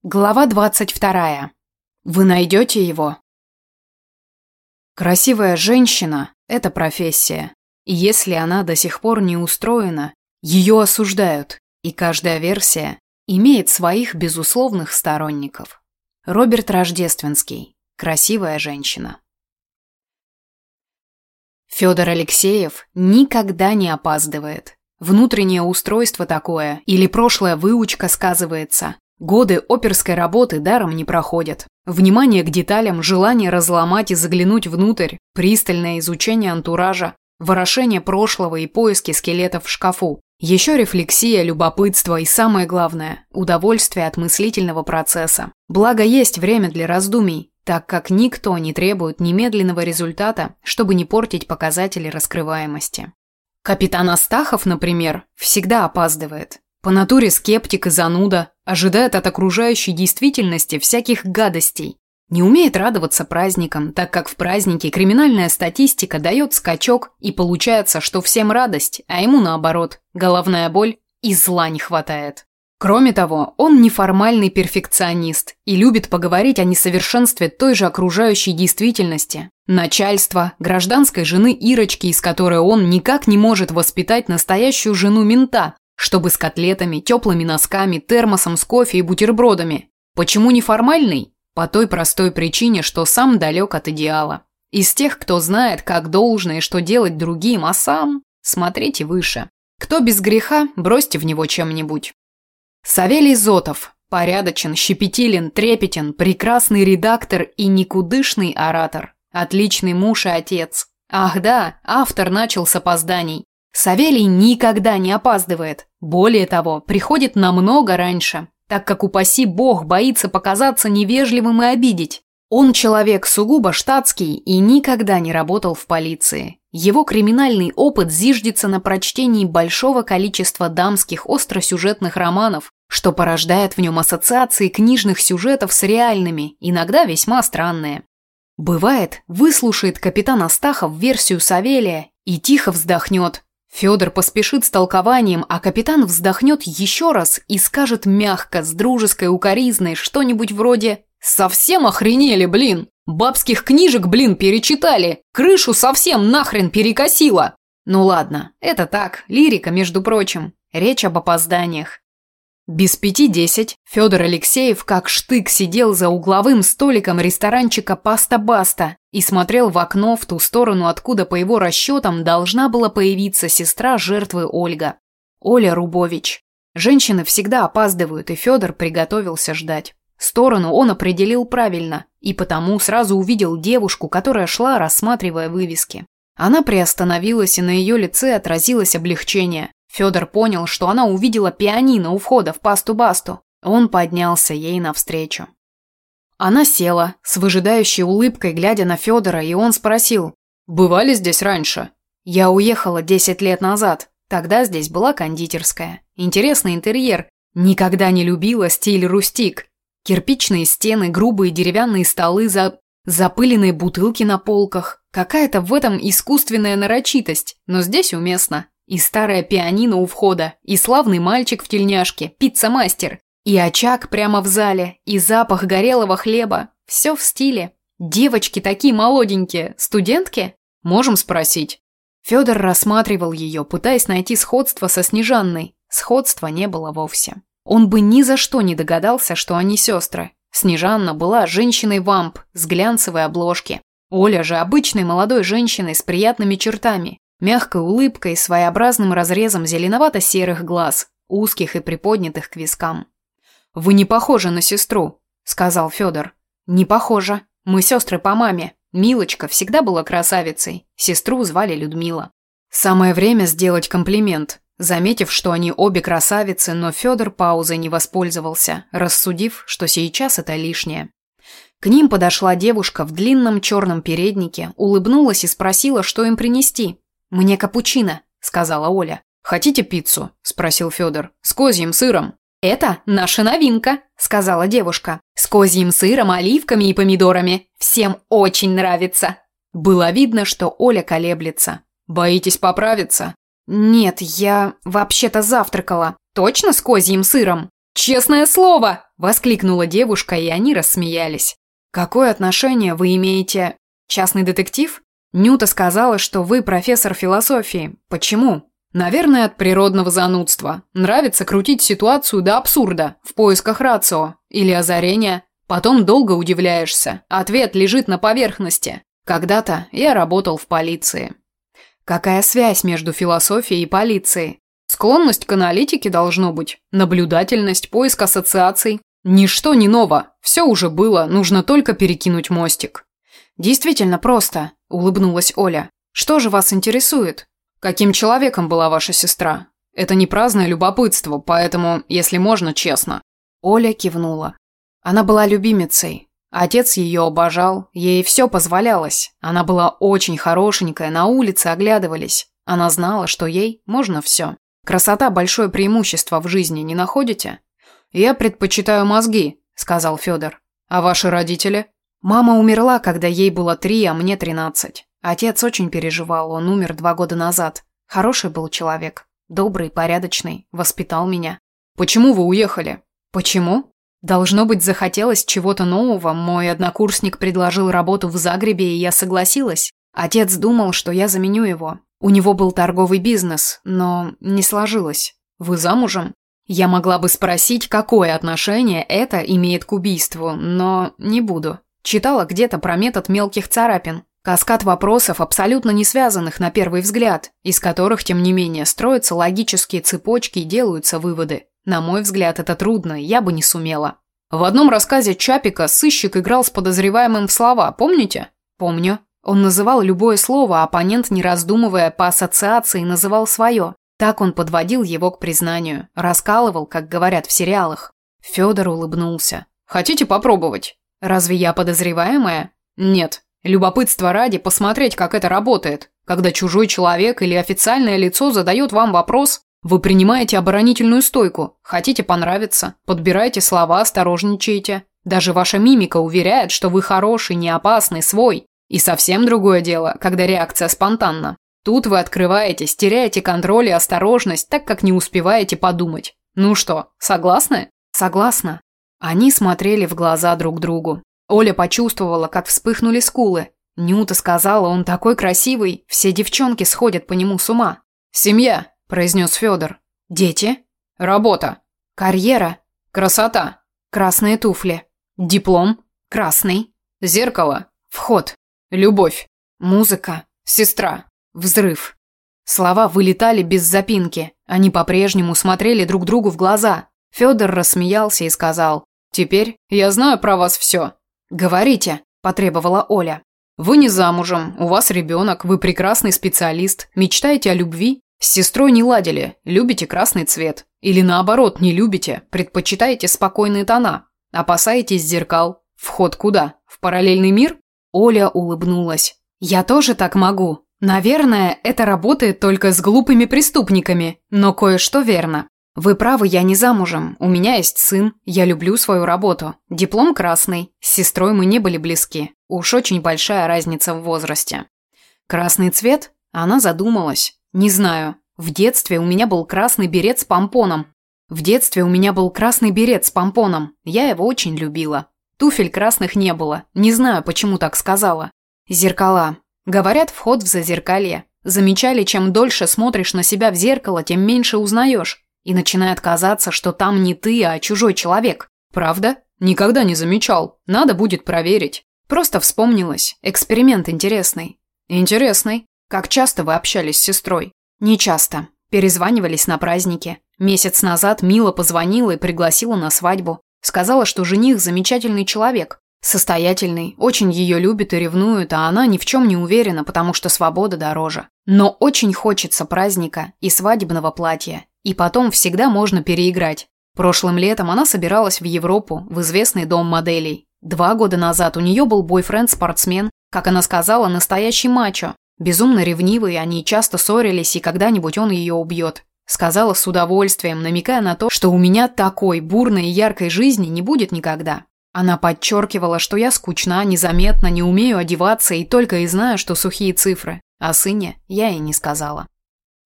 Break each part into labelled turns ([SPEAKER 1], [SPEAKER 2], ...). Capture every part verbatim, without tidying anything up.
[SPEAKER 1] Глава двадцать вторая. Вы найдете его? Красивая женщина – это профессия. И если она до сих пор не устроена, ее осуждают, и каждая версия имеет своих безусловных сторонников. Роберт Рождественский. Красивая женщина. Федор Алексеев никогда не опаздывает. Внутреннее устройство такое или прошлая выучка сказывается. Годы оперской работы даром не проходят. Внимание к деталям, желание разломать и заглянуть внутрь, пристальное изучение антуража, ворошение прошлого и поиски скелетов в шкафу. Еще рефлексия, любопытство и, самое главное, удовольствие от мыслительного процесса. Благо есть время для раздумий, так как никто не требует немедленного результата, чтобы не портить показатели раскрываемости. Капитан Астахов, например, всегда опаздывает. По натуре скептик и зануда, ожидает от окружающей действительности всяких гадостей. Не умеет радоваться праздникам, так как в празднике криминальная статистика дает скачок, и получается, что всем радость, а ему наоборот, головная боль и зла не хватает. Кроме того, он неформальный перфекционист и любит поговорить о несовершенстве той же окружающей действительности. Начальство, гражданской жены Ирочки, из которой он никак не может воспитать настоящую жену мента, чтобы с котлетами, теплыми носками, термосом с кофе и бутербродами. Почему неформальный? По той простой причине, что сам далек от идеала. Из тех, кто знает, как должно и что делать другим, а сам смотрите выше. Кто без греха, бросьте в него чем-нибудь. Савелий Зотов. Порядочен, щепетилен, трепетен, прекрасный редактор и никудышный оратор. Отличный муж и отец. Ах да, автор начал с опозданий. Савелий никогда не опаздывает. Более того, приходит намного раньше, так как, упаси бог, боится показаться невежливым и обидеть. Он человек сугубо штатский и никогда не работал в полиции. Его криминальный опыт зиждется на прочтении большого количества дамских остросюжетных романов, что порождает в нем ассоциации книжных сюжетов с реальными, иногда весьма странные. Бывает, выслушает капитан Астахов версию Савелия и тихо вздохнет. Федор поспешит с толкованием, а капитан вздохнет еще раз и скажет мягко, с дружеской укоризной, что-нибудь вроде «Совсем охренели, блин! Бабских книжек, блин, перечитали! Крышу совсем нахрен перекосило!» Ну ладно, это так, лирика, между прочим. Речь об опозданиях. Без пяти десять Федор Алексеев как штык сидел за угловым столиком ресторанчика «Паста-Баста» и смотрел в окно в ту сторону, откуда, по его расчетам, должна была появиться сестра жертвы Ольга. Оля Рубович. Женщины всегда опаздывают, и Федор приготовился ждать. Сторону он определил правильно, и потому сразу увидел девушку, которая шла, рассматривая вывески. Она приостановилась, и на ее лице отразилось облегчение. Федор понял, что она увидела пианино у входа в Пасту-Басту. Он поднялся ей навстречу. Она села, с выжидающей улыбкой глядя на Федора, и он спросил: «Бывали здесь раньше?» «Я уехала десять лет назад. Тогда здесь была кондитерская. Интересный интерьер. Никогда не любила стиль рустик. Кирпичные стены, грубые деревянные столы, за... запыленные бутылки на полках. Какая-то в этом искусственная нарочитость, но здесь уместно. И старое пианино у входа, и славный мальчик в тельняшке, пицца-мастер, и очаг прямо в зале, и запах горелого хлеба. Все в стиле. Девочки такие молоденькие, студентки? Можем спросить?» Федор рассматривал ее, пытаясь найти сходство со Снежанной. Сходства не было вовсе. Он бы ни за что не догадался, что они сестры. Снежанна была женщиной-вамп с глянцевой обложки. Оля же обычной молодой женщиной с приятными чертами. Мягкой улыбкой и своеобразным разрезом зеленовато-серых глаз, узких и приподнятых к вискам. «Вы не похожи на сестру», — сказал Федор. «Не похожа. Мы сестры по маме. Милочка всегда была красавицей. Сестру звали Людмила». Самое время сделать комплимент. Заметив, что они обе красавицы, но Федор паузой не воспользовался, рассудив, что сейчас это лишнее. К ним подошла девушка в длинном черном переднике, улыбнулась и спросила, что им принести. «Мне капучино», — сказала Оля. «Хотите пиццу?» — спросил Федор. «С козьим сыром». «Это наша новинка», — сказала девушка. «С козьим сыром, оливками и помидорами. Всем очень нравится». Было видно, что Оля колеблется. «Боитесь поправиться?» «Нет, я вообще-то завтракала». «Точно с козьим сыром?» «Честное слово!» – воскликнула девушка, и они рассмеялись. «Какое отношение вы имеете? Частный детектив? Нюта сказала, что вы профессор философии. Почему?» «Наверное, от природного занудства. Нравится крутить ситуацию до абсурда, в поисках рацио или озарения. Потом долго удивляешься. Ответ лежит на поверхности. Когда-то я работал в полиции». «Какая связь между философией и полицией?» «Склонность к аналитике должно быть. Наблюдательность, поиск ассоциаций. Ничто не ново. Все уже было, нужно только перекинуть мостик». «Действительно просто», – улыбнулась Оля. «Что же вас интересует?» «Каким человеком была ваша сестра? Это не праздное любопытство, поэтому, если можно, честно». Оля кивнула. Она была любимицей. Отец ее обожал, ей все позволялось. Она была очень хорошенькая, на улице оглядывались. Она знала, что ей можно все. Красота – большое преимущество в жизни, не находите? «Я предпочитаю мозги», – сказал Федор. «А ваши родители?» «Мама умерла, когда ей было три, а мне тринадцать. Отец очень переживал, он умер два года назад. Хороший был человек, добрый, порядочный, воспитал меня». «Почему вы уехали?» «Почему?» «Должно быть, захотелось чего-то нового. Мой однокурсник предложил работу в Загребе, и я согласилась. Отец думал, что я заменю его. У него был торговый бизнес, но не сложилось. Вы замужем?» Я могла бы спросить, какое отношение это имеет к убийству, но не буду. Читала где-то про метод мелких царапин. Каскад вопросов, абсолютно не связанных на первый взгляд, из которых, тем не менее, строятся логические цепочки и делаются выводы. На мой взгляд, это трудно, я бы не сумела. В одном рассказе Чапика сыщик играл с подозреваемым в слова, помните? Помню. Он называл любое слово, а оппонент, не раздумывая, по ассоциации называл свое. Так он подводил его к признанию, раскалывал, как говорят в сериалах. Федор улыбнулся. «Хотите попробовать?» «Разве я подозреваемая?» «Нет. Любопытство ради посмотреть, как это работает. Когда чужой человек или официальное лицо задает вам вопрос, вы принимаете оборонительную стойку. Хотите понравиться, подбираете слова, осторожничаете. Даже ваша мимика уверяет, что вы хороший, не опасный, свой. И совсем другое дело, когда реакция спонтанна. Тут вы открываетесь, теряете контроль и осторожность, так как не успеваете подумать. Ну что, согласны? Согласна. Они смотрели в глаза друг другу. Оля почувствовала, как вспыхнули скулы. Нюта сказала, он такой красивый, все девчонки сходят по нему с ума. «Семья», – произнес Федор. «Дети?» «Работа». «Карьера?» «Красота». «Красные туфли». «Диплом?» «Красный». «Зеркало?» «Вход». «Любовь». «Музыка». «Сестра». Взрыв. Слова вылетали без запинки. Они по-прежнему смотрели друг другу в глаза. Федор рассмеялся и сказал: «Теперь я знаю про вас все». «Говорите», – потребовала Оля. «Вы не замужем, у вас ребенок, вы прекрасный специалист, мечтаете о любви, с сестрой не ладили, любите красный цвет. Или наоборот, не любите, предпочитаете спокойные тона, опасаетесь зеркал. Вход куда? В параллельный мир?» Оля улыбнулась. «Я тоже так могу. Наверное, это работает только с глупыми преступниками, но кое-что верно. Вы правы, я не замужем, у меня есть сын, я люблю свою работу. Диплом красный, с сестрой мы не были близки, уж очень большая разница в возрасте». «Красный цвет?» Она задумалась. «Не знаю. В детстве у меня был красный берет с помпоном. В детстве у меня был красный берет с помпоном, я его очень любила. Туфель красных не было, не знаю, почему так сказала. Зеркала. Говорят, вход в зазеркалье. Замечали, чем дольше смотришь на себя в зеркало, тем меньше узнаешь. И начинает казаться, что там не ты, а чужой человек. Правда? Никогда не замечал. Надо будет проверить. Просто вспомнилось. Эксперимент интересный». «Интересный. Как часто вы общались с сестрой?» «Не часто. Перезванивались на праздники. Месяц назад Мила позвонила и пригласила на свадьбу. Сказала, что жених замечательный человек. Состоятельный, очень ее любит и ревнует, а она ни в чем не уверена, потому что свобода дороже. Но очень хочется праздника и свадебного платья. И потом всегда можно переиграть. Прошлым летом она собиралась в Европу, в известный дом моделей. Два года назад у нее был бойфренд-спортсмен, как она сказала, настоящий мачо. Безумно ревнивый, они часто ссорились, и когда-нибудь он ее убьет. Сказала с удовольствием, намекая на то, что у меня такой бурной и яркой жизни не будет никогда. Она подчеркивала, что я скучна, незаметна, не умею одеваться и только и знаю, что сухие цифры. О сыне я ей не сказала.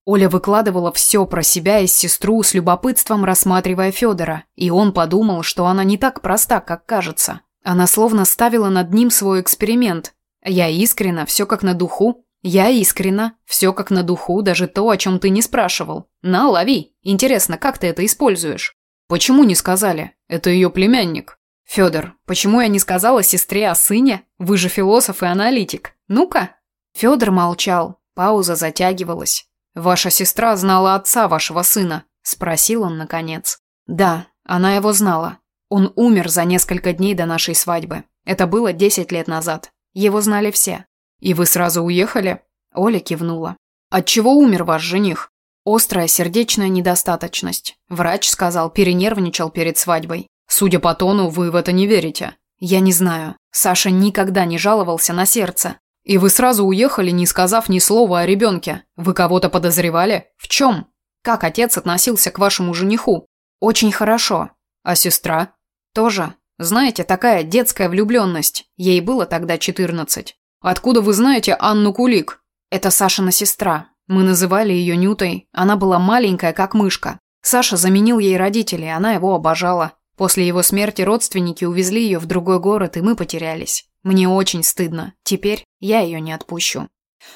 [SPEAKER 1] Оля выкладывала все про себя и сестру с любопытством, рассматривая Федора, и он подумал, что она не так проста, как кажется. Она словно ставила над ним свой эксперимент. Я искренна, все как на духу. Я искренна, все как на духу, даже то, о чем ты не спрашивал. На, лови. Интересно, как ты это используешь? Почему не сказали? Это ее племянник. Федор, почему я не сказала сестре о сыне? Вы же философ и аналитик. Ну-ка. Федор молчал. Пауза затягивалась. «Ваша сестра знала отца вашего сына?» – спросил он наконец. «Да, она его знала. Он умер за несколько дней до нашей свадьбы. Это было десять лет назад. Его знали все». «И вы сразу уехали?» Оля кивнула. «Отчего умер ваш жених?» «Острая сердечная недостаточность. Врач сказал, перенервничал перед свадьбой. Судя по тону, вы в это не верите». «Я не знаю. Саша никогда не жаловался на сердце». «И вы сразу уехали, не сказав ни слова о ребенке? Вы кого-то подозревали? В чем? Как отец относился к вашему жениху?» «Очень хорошо. А сестра?» «Тоже. Знаете, такая детская влюбленность. Ей было тогда четырнадцать». «Откуда вы знаете Анну Кулик?» «Это Сашина сестра. Мы называли ее Нютой. Она была маленькая, как мышка. Саша заменил ей родителей, она его обожала. После его смерти родственники увезли ее в другой город, и мы потерялись. Мне очень стыдно. Теперь я ее не отпущу».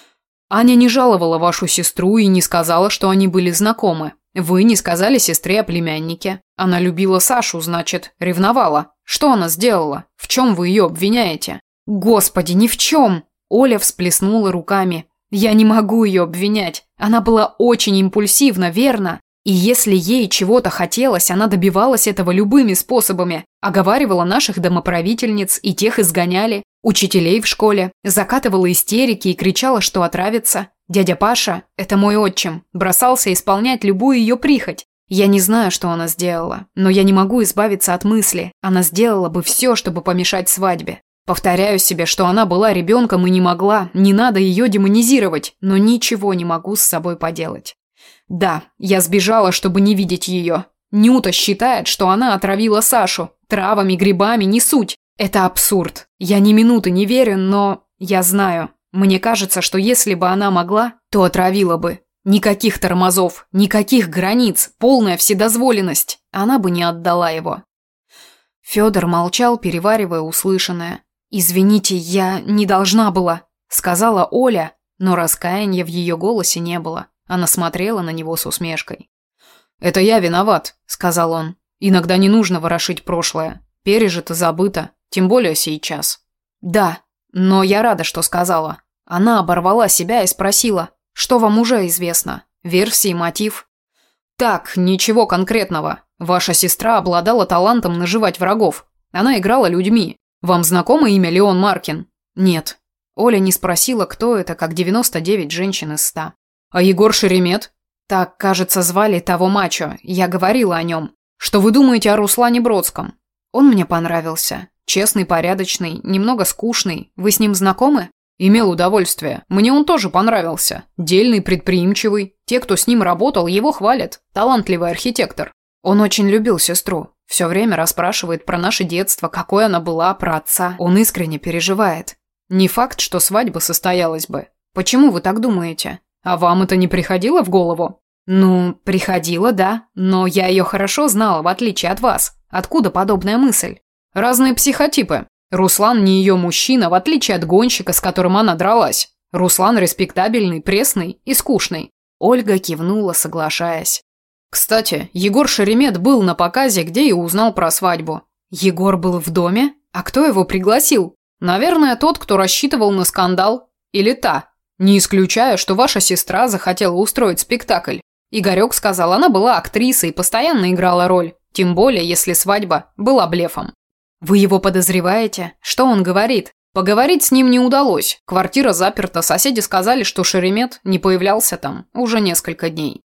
[SPEAKER 1] «Аня не жаловала вашу сестру и не сказала, что они были знакомы. Вы не сказали сестре о племяннике. Она любила Сашу, значит, ревновала. Что она сделала? В чем вы ее обвиняете?» «Господи, ни в чем!» Оля всплеснула руками. «Я не могу ее обвинять. Она была очень импульсивна, верно? И если ей чего-то хотелось, она добивалась этого любыми способами. Оговаривала наших домоправительниц, и тех изгоняли. Учителей в школе. Закатывала истерики и кричала, что отравится. Дядя Паша, это мой отчим, бросался исполнять любую ее прихоть. Я не знаю, что она сделала, но я не могу избавиться от мысли. Она сделала бы все, чтобы помешать свадьбе. Повторяю себе, что она была ребенком и не могла, не надо ее демонизировать, но ничего не могу с собой поделать. Да, я сбежала, чтобы не видеть ее. Нюта считает, что она отравила Сашу. Травами, грибами, не суть. Это абсурд. Я ни минуты не верю, но я знаю. Мне кажется, что если бы она могла, то отравила бы. Никаких тормозов, никаких границ, полная вседозволенность. Она бы не отдала его». Федор молчал, переваривая услышанное. «Извините, я не должна была», — сказала Оля, но раскаяния в ее голосе не было. Она смотрела на него с усмешкой. «Это я виноват», — сказал он. «Иногда не нужно ворошить прошлое. Пережито, забыто, тем более сейчас». «Да, но я рада, что сказала». Она оборвала себя и спросила, что вам уже известно? Версии, мотив? «Так, ничего конкретного. Ваша сестра обладала талантом наживать врагов. Она играла людьми. Вам знакомо имя Леон Маркин?» «Нет». Оля не спросила, кто это, как девяносто девять женщин из ста. «А Егор Шеремет?» «Так, кажется, звали того мачо. Я говорила о нем. Что вы думаете о Руслане Бродском?» «Он мне понравился. Честный, порядочный, немного скучный. Вы с ним знакомы?» «Имел удовольствие. Мне он тоже понравился. Дельный, предприимчивый. Те, кто с ним работал, его хвалят. Талантливый архитектор. Он очень любил сестру. Все время расспрашивает про наше детство, какой она была, про отца. Он искренне переживает. Не факт, что свадьба состоялась бы. Почему вы так думаете? А вам это не приходило в голову?» «Ну, приходило, да. Но я ее хорошо знала, в отличие от вас. Откуда подобная мысль?» «Разные психотипы. Руслан не ее мужчина, в отличие от гонщика, с которым она дралась. Руслан респектабельный, пресный и скучный». Ольга кивнула, соглашаясь. «Кстати, Егор Шеремет был на показе, где и узнал про свадьбу». «Егор был в доме? А кто его пригласил?» «Наверное, тот, кто рассчитывал на скандал. Или та. Не исключаю, что ваша сестра захотела устроить спектакль. Игорек сказал, она была актрисой и постоянно играла роль. Тем более, если свадьба была блефом». «Вы его подозреваете? Что он говорит?» «Поговорить с ним не удалось. Квартира заперта, соседи сказали, что Шеремет не появлялся там уже несколько дней».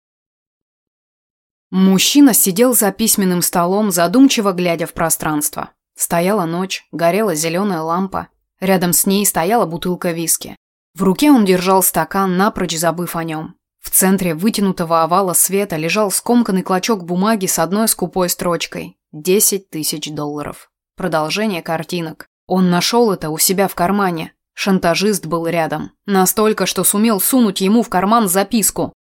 [SPEAKER 1] Мужчина сидел за письменным столом, задумчиво глядя в пространство. Стояла ночь, горела зеленая лампа. Рядом с ней стояла бутылка виски. В руке он держал стакан, напрочь забыв о нем. В центре вытянутого овала света лежал скомканный клочок бумаги с одной скупой строчкой. Десять тысяч долларов. Продолжение картинок. Он нашел это у себя в кармане. Шантажист был рядом. Настолько, что сумел сунуть ему в карман записку.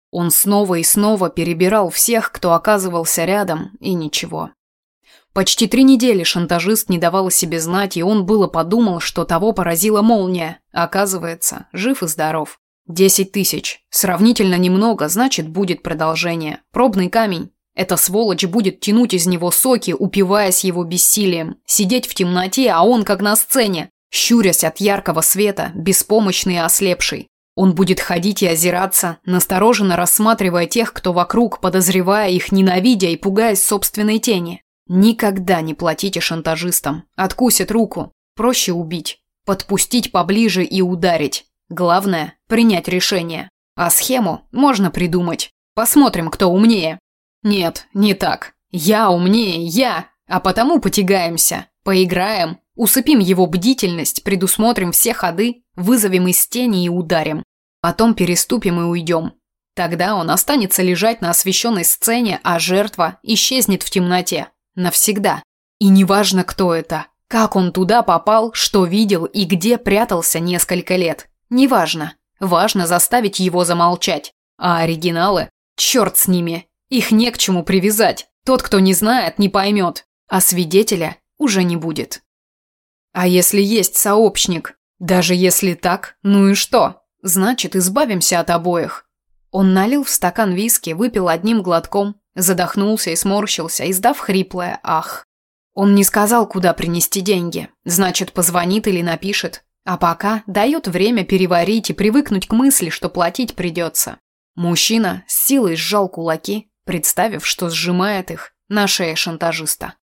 [SPEAKER 1] Он снова и снова перебирал всех, кто оказывался рядом, и ничего. Почти три недели шантажист не давал о себе знать, и он было подумал, что того поразила молния. Оказывается, жив и здоров. Десять тысяч. Сравнительно немного, значит, будет продолжение. Пробный камень. Эта сволочь будет тянуть из него соки, упиваясь его бессилием. Сидеть в темноте, а он как на сцене, щурясь от яркого света, беспомощный и ослепший. Он будет ходить и озираться, настороженно рассматривая тех, кто вокруг, подозревая их, ненавидя и пугаясь собственной тени. Никогда не платите шантажистам. Откусят руку. Проще убить. Подпустить поближе и ударить. Главное – принять решение. А схему можно придумать. Посмотрим, кто умнее. Нет, не так. Я умнее, я. А потому потягаемся. Поиграем. Усыпим его бдительность, предусмотрим все ходы, вызовем из тени и ударим. Потом переступим и уйдем. Тогда он останется лежать на освещенной сцене, а жертва исчезнет в темноте. Навсегда. И неважно, кто это, как он туда попал, что видел и где прятался несколько лет. Неважно. Важно заставить его замолчать. А оригиналы? Черт с ними. Их не к чему привязать. Тот, кто не знает, не поймет. А свидетеля уже не будет. А если есть сообщник? Даже если так, ну и что? Значит, избавимся от обоих. Он налил в стакан виски, выпил одним глотком, задохнулся и сморщился, издав хриплое «ах». Он не сказал, куда принести деньги. Значит, позвонит или напишет. А пока дает время переварить и привыкнуть к мысли, что платить придется. Мужчина с силой сжал кулаки, представив, что сжимает их на шее шантажиста.